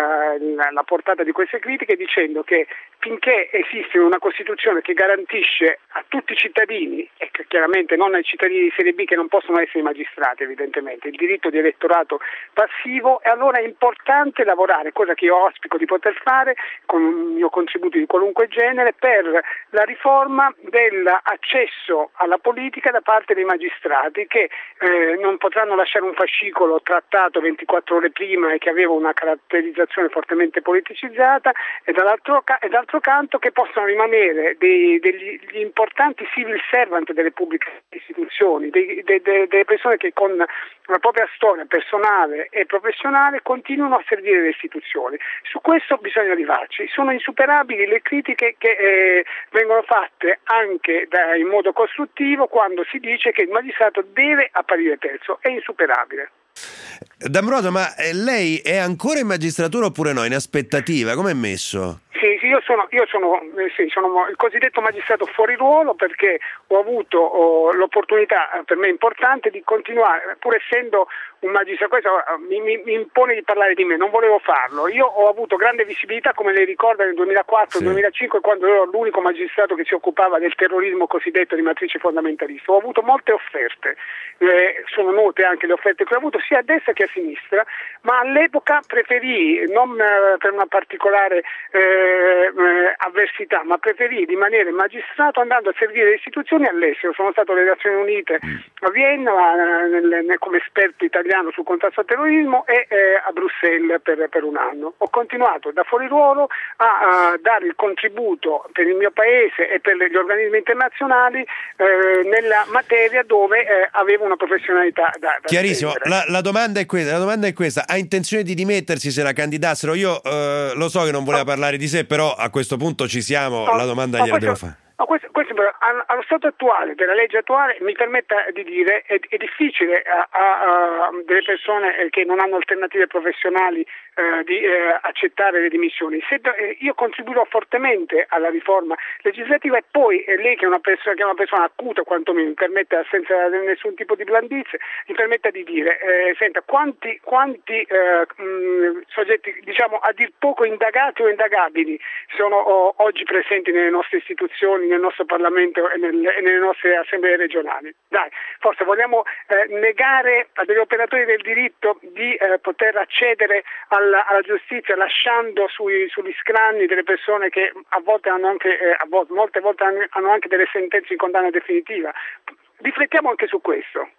S3: la portata di queste critiche dicendo che finché esiste una Costituzione che garantisce a tutti i cittadini, e che chiaramente non ai cittadini di serie B che non possono essere magistrati evidentemente, il diritto di elettorato passivo, e allora è importante lavorare, cosa che io auspico di poter fare con un mio contributo di qualunque genere, per la riforma dell'accesso alla politica da parte dei magistrati, che eh, non potranno lasciare un fascicolo trattato ventiquattro ore prima e che aveva una caratterizzazione fortemente politicizzata, e dall'altro, e d'altro canto che possano rimanere dei, degli importanti civil servant delle pubbliche istituzioni, dei, de, de, delle persone che con la propria storia personale e professionale continuano a servire le istituzioni. Su questo bisogna arrivarci. Sono insuperabili le critiche che eh, vengono fatte anche da, in modo costruttivo quando si dice che il magistrato deve apparire terzo, è insuperabile.
S2: D'Ambrosio, ma lei è ancora in magistratura oppure no? In aspettativa? Come è messo?
S3: Sì, sì, io sono, io sono, eh, sì, sono il cosiddetto magistrato fuori ruolo, perché ho avuto oh, l'opportunità, per me importante, di continuare, pur essendo un magistrato, questo mi, mi, mi impone di parlare di me, non volevo farlo. Io ho avuto grande visibilità, come lei ricorda, nel duemilaquattro duemilacinque, sì, quando ero l'unico magistrato che si occupava del terrorismo cosiddetto di matrice fondamentalista. Ho avuto molte offerte, eh, sono note anche le offerte che ho avuto sia a destra che a sinistra, ma all'epoca preferii, non eh, per una particolare eh, Eh, avversità, ma preferì rimanere magistrato andando a servire le istituzioni all'estero. Sono stato alle Nazioni Unite a Vienna eh, nel, nel, come esperto italiano sul contrasto al terrorismo, e eh, a Bruxelles per, per un anno. Ho continuato da fuori ruolo a, a dare il contributo per il mio paese e per gli organismi internazionali eh, nella materia dove eh, avevo una professionalità da, da
S2: chiarissimo. La, la domanda è questa, la domanda è questa: ha intenzione di dimettersi se la candidassero? Io eh, lo so che non voleva no. parlare di sé, però a questo punto ci siamo, no, la domanda gliela devo fare.
S3: No, questo, questo però, allo stato attuale della legge attuale, mi permetta di dire, è, è difficile a, a, a delle persone che non hanno alternative professionali eh, di eh, accettare le dimissioni. Se, eh, io contribuirò fortemente alla riforma legislativa, e poi eh, lei che è una persona che è una persona acuta, quantomeno mi permetta, senza nessun tipo di blandizia, mi permetta di dire, eh, senta, quanti, quanti eh, mh, soggetti, diciamo, a dir poco indagati o indagabili sono oh, oggi presenti nelle nostre istituzioni, nel nostro Parlamento e, nel, e nelle nostre assemblee regionali. Dai, forse vogliamo eh, negare a degli operatori del diritto di eh, poter accedere alla, alla giustizia, lasciando sui, sugli scranni delle persone che a volte hanno anche, eh, a volte, molte volte hanno anche delle sentenze in condanna definitiva. Riflettiamo anche su questo.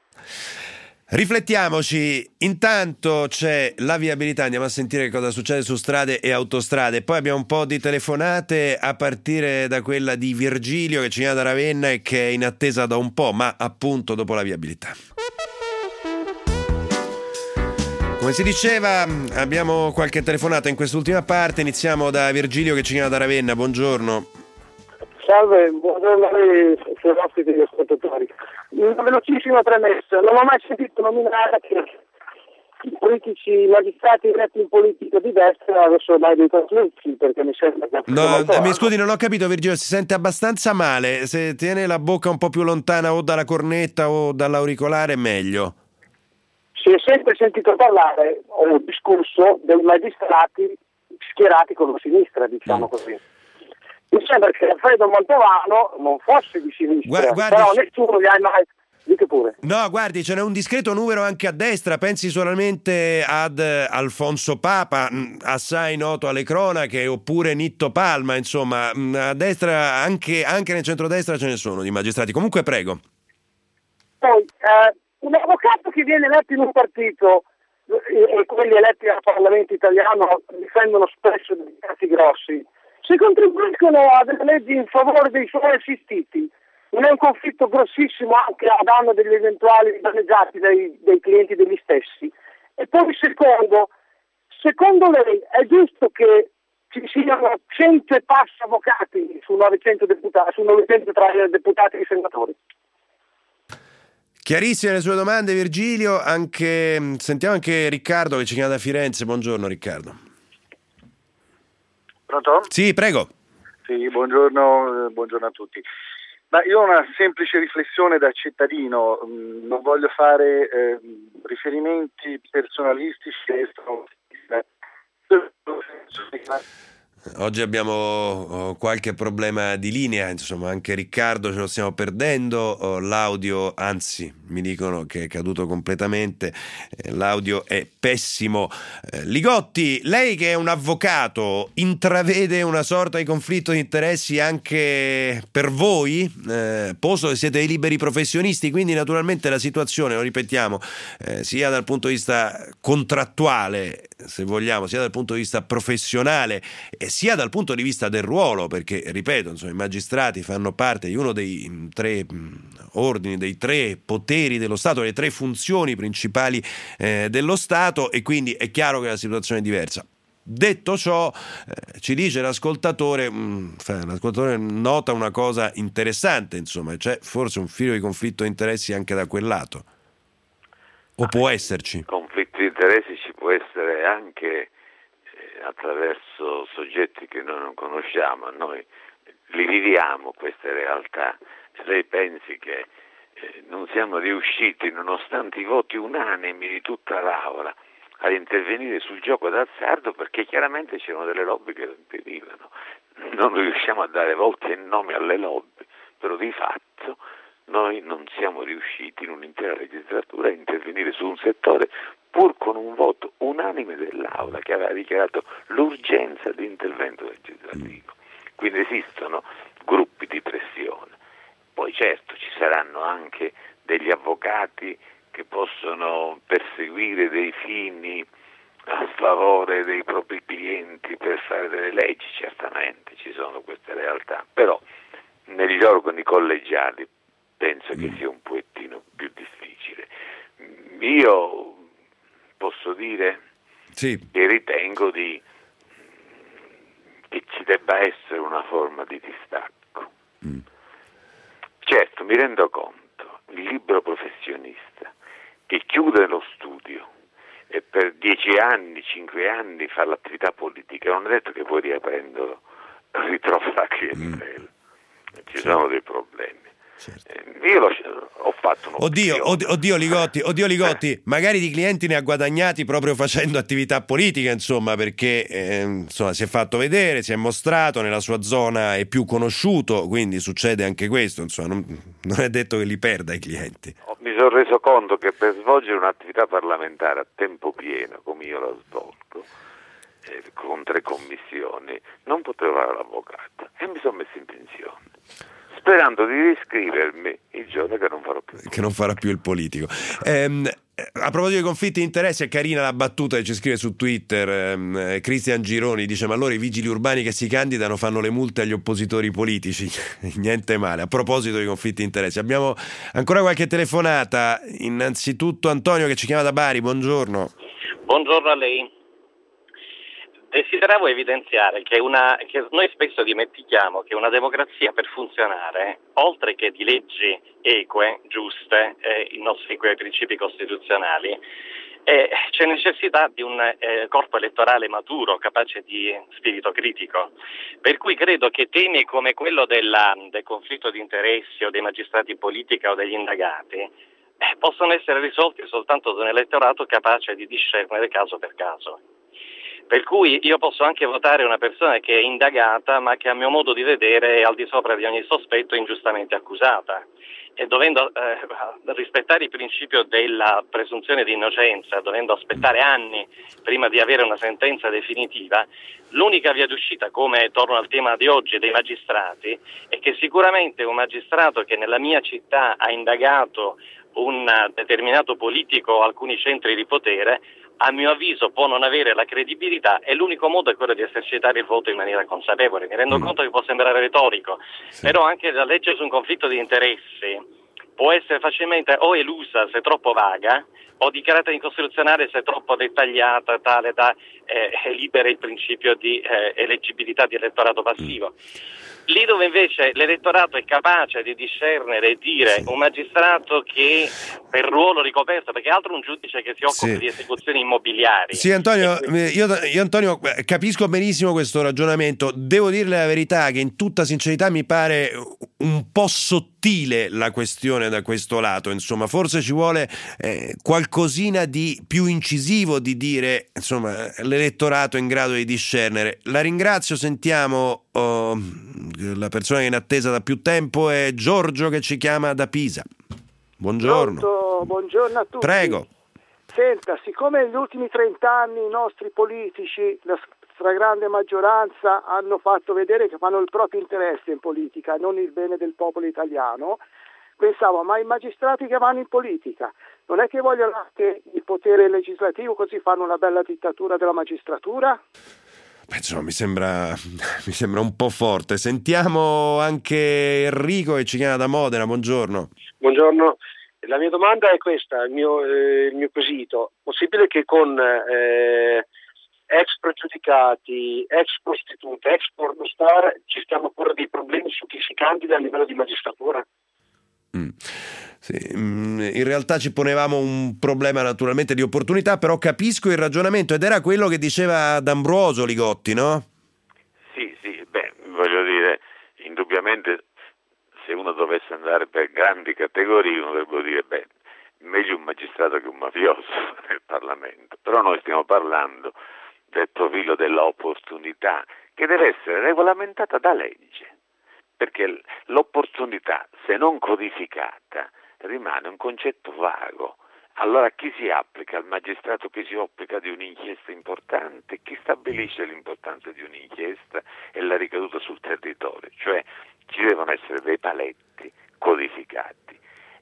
S2: Riflettiamoci. Intanto c'è la viabilità, andiamo a sentire cosa succede su strade e autostrade, poi abbiamo un po' di telefonate, a partire da quella di Virgilio che ci viene da Ravenna e che è in attesa da un po', ma appunto dopo la viabilità. Come si diceva, abbiamo qualche telefonata in quest'ultima parte. Iniziamo da Virgilio che ci viene da Ravenna. Buongiorno.
S8: Salve, buongiorno a lei, suoi ospiti e gli ascoltatori. Una velocissima premessa: non ho mai sentito nominare che i politici, i magistrati eletti in politica di destra avessero mai dei conflitti, perché mi sembra che...
S2: No, mi scusi, non ho capito Virgilio, si sente abbastanza male, se tiene la bocca un po' più lontana o dalla cornetta o dall'auricolare è meglio.
S8: Si è sempre sentito parlare o discusso dei magistrati schierati con la sinistra, diciamo mm. così. Mi sembra che Alfredo Mantovano non fosse di sinistra, Gu- guardi, però nessuno gli ha mai... Dite pure.
S2: No, guardi, ce n'è un discreto numero anche a destra, pensi solamente ad Alfonso Papa, assai noto alle cronache, oppure Nitto Palma, insomma, a destra, anche, anche nel centrodestra ce ne sono di magistrati. Comunque prego.
S8: Poi, eh, un avvocato che viene eletto in un partito, e quelli eletti al Parlamento italiano difendono spesso dei casi grossi, se contribuiscono a delle leggi in favore dei suoi assistiti, non è un conflitto grossissimo anche a danno degli eventuali danneggiati dei, dei clienti degli stessi? E poi secondo, secondo lei è giusto che ci siano cento e passa avvocati su novecento deputati, su novecento tra deputati e senatori?
S2: Chiarissime le sue domande Virgilio, anche, sentiamo anche Riccardo che ci chiama da Firenze. Buongiorno Riccardo.
S9: Pronto?
S2: Sì, prego.
S9: Sì, buongiorno, buongiorno a tutti. Ma io ho una semplice riflessione da cittadino, non voglio fare eh, riferimenti personalistici,
S2: Oggi abbiamo qualche problema di linea, insomma anche Riccardo ce lo stiamo perdendo, l'audio anzi mi dicono che è caduto completamente, l'audio è pessimo. Li Gotti, lei che è un avvocato, intravede una sorta di conflitto di interessi anche per voi, eh, posto che siete dei liberi professionisti, quindi naturalmente la situazione, lo ripetiamo, eh, sia dal punto di vista contrattuale, se vogliamo, sia dal punto di vista professionale e sia dal punto di vista del ruolo, perché ripeto, insomma, i magistrati fanno parte di uno dei tre ordini, dei tre poteri dello Stato, le tre funzioni principali eh, dello Stato, e quindi è chiaro che la situazione è diversa. Detto ciò, eh, ci dice l'ascoltatore, mh, l'ascoltatore nota una cosa interessante, insomma, c'è forse un filo di conflitto di interessi anche da quel lato, o ah, può esserci?
S4: Conflitto di interessi ci può essere anche attraverso soggetti che noi non conosciamo, noi li viviamo queste realtà. Se lei pensi che eh, non siamo riusciti, nonostante i voti unanimi di tutta l'Aula, ad intervenire sul gioco d'azzardo, perché chiaramente c'erano delle lobby che lo impedivano. Non riusciamo a dare volti e nomi alle lobby, però di fatto noi non siamo riusciti in un'intera legislatura a intervenire su un settore pur con un voto unanime dell'Aula che aveva dichiarato l'urgenza di intervento legislativo. Quindi esistono gruppi di pressione. Poi certo ci saranno anche degli avvocati che possono perseguire dei fini a favore dei propri clienti per fare delle leggi, certamente ci sono queste realtà, però negli organi collegiali penso che sia un pochettino più difficile. Io posso dire
S2: sì.
S4: che ritengo di che ci debba essere una forma di distacco. Mm. Certo, mi rendo conto, il libero professionista che chiude lo studio e per dieci anni, cinque anni fa l'attività politica, non è detto che poi riprenderlo ritrova la clientela. Mm. Ci sì. sono dei problemi. Certo. Io lo, ho fatto
S2: oddio, oddio, oddio Ligotti, oddio Ligotti, eh. magari di clienti ne ha guadagnati proprio facendo attività politica, insomma, perché eh, insomma, si è fatto vedere, si è mostrato, nella sua zona è più conosciuto, quindi succede anche questo, insomma, non, non è detto che li perda i clienti.
S4: Mi sono reso conto che per svolgere un'attività parlamentare a tempo pieno, come io la svolgo, eh, con tre commissioni, non potevo fare l'avvocato e mi sono messo in pensione, sperando di riscrivermi il giorno che non farò più
S2: che non farà più il politico. Ehm, a proposito di conflitti di interessi, è carina la battuta che ci scrive su Twitter ehm, Cristian Gironi, dice: ma allora i vigili urbani che si candidano fanno le multe agli oppositori politici. Niente male. A proposito di conflitti di interessi, abbiamo ancora qualche telefonata. Innanzitutto Antonio che ci chiama da Bari, buongiorno.
S10: Buongiorno a lei. Desideravo evidenziare che, una, che noi spesso dimentichiamo che una democrazia per funzionare, oltre che di leggi eque, giuste, eh, i nostri quei principi costituzionali, eh, c'è necessità di un eh, corpo elettorale maturo, capace di spirito critico. Per cui credo che temi come quello della, del conflitto di interessi o dei magistrati in politica o degli indagati eh, possono essere risolti soltanto da un elettorato capace di discernere caso per caso. Per cui io posso anche votare una persona che è indagata, ma che a mio modo di vedere è al di sopra di ogni sospetto e ingiustamente accusata. E dovendo eh, rispettare il principio della presunzione di innocenza, dovendo aspettare anni prima di avere una sentenza definitiva, l'unica via d'uscita, come torno al tema di oggi dei magistrati, è che sicuramente un magistrato che nella mia città ha indagato un determinato politico o alcuni centri di potere, a mio avviso può non avere la credibilità e l'unico modo è quello di esercitare il voto in maniera consapevole. Mi rendo mm. conto che può sembrare retorico, sì. però anche la legge su un conflitto di interessi può essere facilmente o elusa se troppo vaga o dichiarata incostituzionale se troppo dettagliata, tale da eh, elibere il principio di eh, eleggibilità di elettorato passivo. Mm. Lì dove invece l'elettorato è capace di discernere e dire sì. un magistrato che per ruolo ricoperto, perché altro un giudice che si occupa sì. di esecuzioni immobiliari.
S2: Sì, Antonio, io, io Antonio capisco benissimo questo ragionamento. Devo dirle la verità che in tutta sincerità mi pare un po' sottile la questione da questo lato, insomma, forse ci vuole eh, qualcosina di più incisivo, di dire, insomma, l'elettorato è in grado di discernere. La ringrazio, sentiamo oh, la persona che è in attesa da più tempo è Giorgio che ci chiama da Pisa. Buongiorno.
S8: Pronto, buongiorno a tutti.
S2: Prego.
S8: Senta, siccome negli ultimi trent'anni i nostri politici, la stragrande maggioranza, hanno fatto vedere che fanno il proprio interesse in politica, non il bene del popolo italiano, pensavo, ma i magistrati che vanno in politica non è che vogliono anche il potere legislativo, così fanno una bella dittatura della magistratura?
S2: Beh, insomma, mi sembra, mi sembra un po' forte. Sentiamo anche Enrico che ci chiama da Modena. Buongiorno.
S11: Buongiorno. La mia domanda è questa, il mio, eh, il mio quesito. Possibile che con eh, ex pregiudicati, ex prostitute, ex pornostar ci stiamo a porre dei problemi su chi si candida a livello di magistratura?
S2: Mm. Sì, in realtà ci ponevamo un problema naturalmente di opportunità, però capisco il ragionamento ed era quello che diceva D'Ambroso Li-Gotti, no?
S4: Sì, sì, beh, voglio dire, indubbiamente se uno dovesse andare per grandi categorie uno dovrebbe dire, beh, meglio un magistrato che un mafioso nel Parlamento, però noi stiamo parlando del profilo dell'opportunità che deve essere regolamentata da legge, perché l'opportunità, se non codificata, rimane un concetto vago. Allora chi si applica? Il magistrato che si occupa di un'inchiesta importante, chi stabilisce l'importanza di un'inchiesta e la ricaduta sul territorio, cioè ci devono essere dei paletti codificati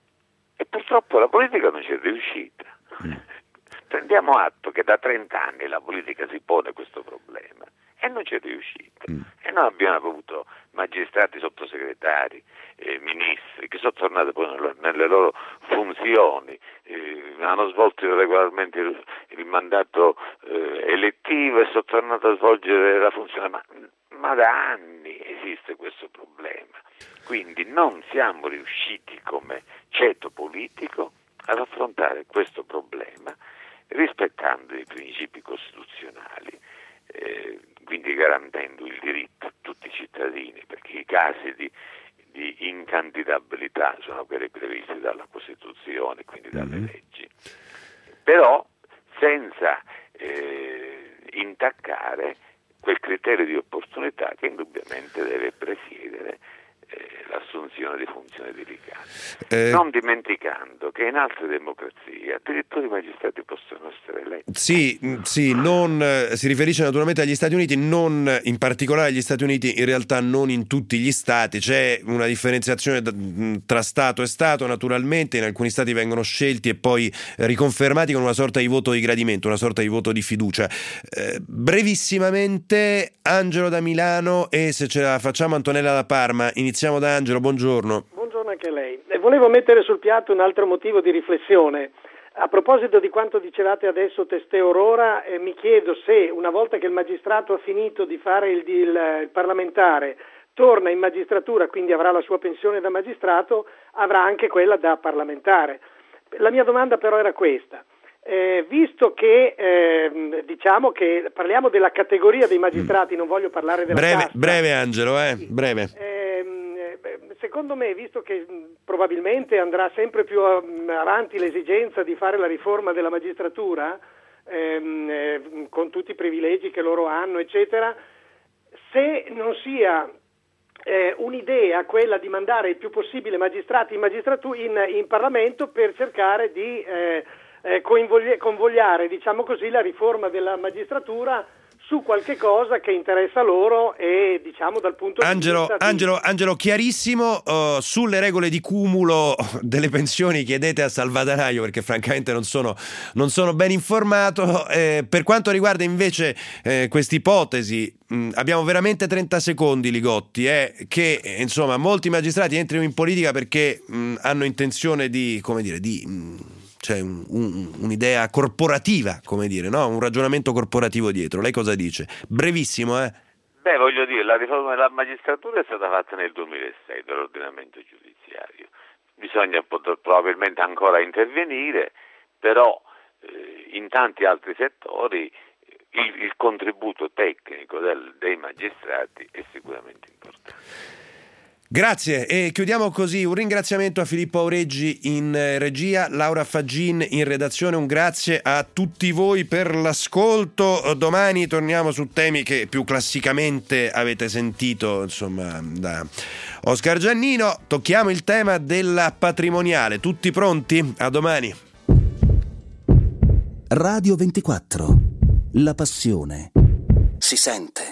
S4: e purtroppo la politica non ci è riuscita. Mm. Prendiamo atto che da trent'anni la politica si pone questo problema e non ci è riuscita. Mm. E noi abbiamo avuto magistrati, sottosegretari, eh, ministri che sono tornati poi nelle, nelle loro funzioni, eh, hanno svolto regolarmente il, il mandato eh, elettivo e sono tornati a svolgere la funzione, ma, ma da anni esiste questo problema. Quindi non siamo riusciti come ceto politico ad affrontare questo problema rispettando i principi costituzionali, eh, quindi garantendo il diritto a tutti i cittadini, perché i casi di, di incandidabilità sono quelli previsti dalla Costituzione, quindi dalle leggi, però senza eh, intaccare quel criterio di opportunità che indubbiamente deve presiedere eh, l'assunzione di funzioni delicate, eh, non dimenticando che in altre democrazie addirittura i magistrati possono essere eletti.
S2: Sì, sì, non, si riferisce naturalmente agli Stati Uniti, non in particolare agli Stati Uniti, in realtà non in tutti gli stati, c'è una differenziazione tra Stato e Stato naturalmente, in alcuni stati vengono scelti e poi riconfermati con una sorta di voto di gradimento, una sorta di voto di fiducia. Eh, brevissimamente Angelo da Milano e se ce la facciamo Antonella da Parma. Iniziamo da Angelo, buongiorno.
S12: Buongiorno anche a lei. E volevo mettere sul piatto un altro motivo di riflessione. A proposito di quanto dicevate adesso testé Aurora, eh, mi chiedo se una volta che il magistrato ha finito di fare il, il, il parlamentare, torna in magistratura, quindi avrà la sua pensione da magistrato, avrà anche quella da parlamentare. La mia domanda però era questa. Eh, visto che eh, diciamo che parliamo della categoria dei magistrati, non voglio parlare della
S2: breve,
S12: casta.
S2: Breve Angelo, eh? Breve.
S12: Eh, secondo me, visto che probabilmente andrà sempre più avanti l'esigenza di fare la riforma della magistratura, ehm, eh, con tutti i privilegi che loro hanno, eccetera, se non sia eh, un'idea quella di mandare il più possibile magistrati in, magistratu- in, in Parlamento per cercare di eh, eh, convogli- convogliare, diciamo così, la riforma della magistratura su qualche cosa che interessa loro e diciamo dal punto
S2: Angelo,
S12: di vista di...
S2: Angelo, Angelo chiarissimo uh, sulle regole di cumulo delle pensioni chiedete a Salvadanaio perché francamente non sono, non sono ben informato. Eh, per quanto riguarda invece eh, quest'ipotesi mh, abbiamo veramente trenta secondi Li-Gotti eh, che insomma molti magistrati entrino in politica perché mh, hanno intenzione di, come dire, di... Mh, c'è un, un, un'idea corporativa, come dire, no? Un ragionamento corporativo dietro. Lei cosa dice? Brevissimo, eh?
S4: Beh, voglio dire, la riforma della magistratura è stata fatta nel duemilasei dall'ordinamento giudiziario. Bisogna poter, probabilmente ancora intervenire, però eh, in tanti altri settori il, il contributo tecnico del, dei magistrati è sicuramente importante.
S2: Grazie, e chiudiamo così. Un ringraziamento a Filippo Aureggi in regia, Laura Faggin in redazione, un grazie a tutti voi per l'ascolto. Domani torniamo su temi che più classicamente avete sentito, insomma, da Oscar Giannino. Tocchiamo il tema della patrimoniale. Tutti pronti? A domani.
S13: Radio ventiquattro, la passione si sente.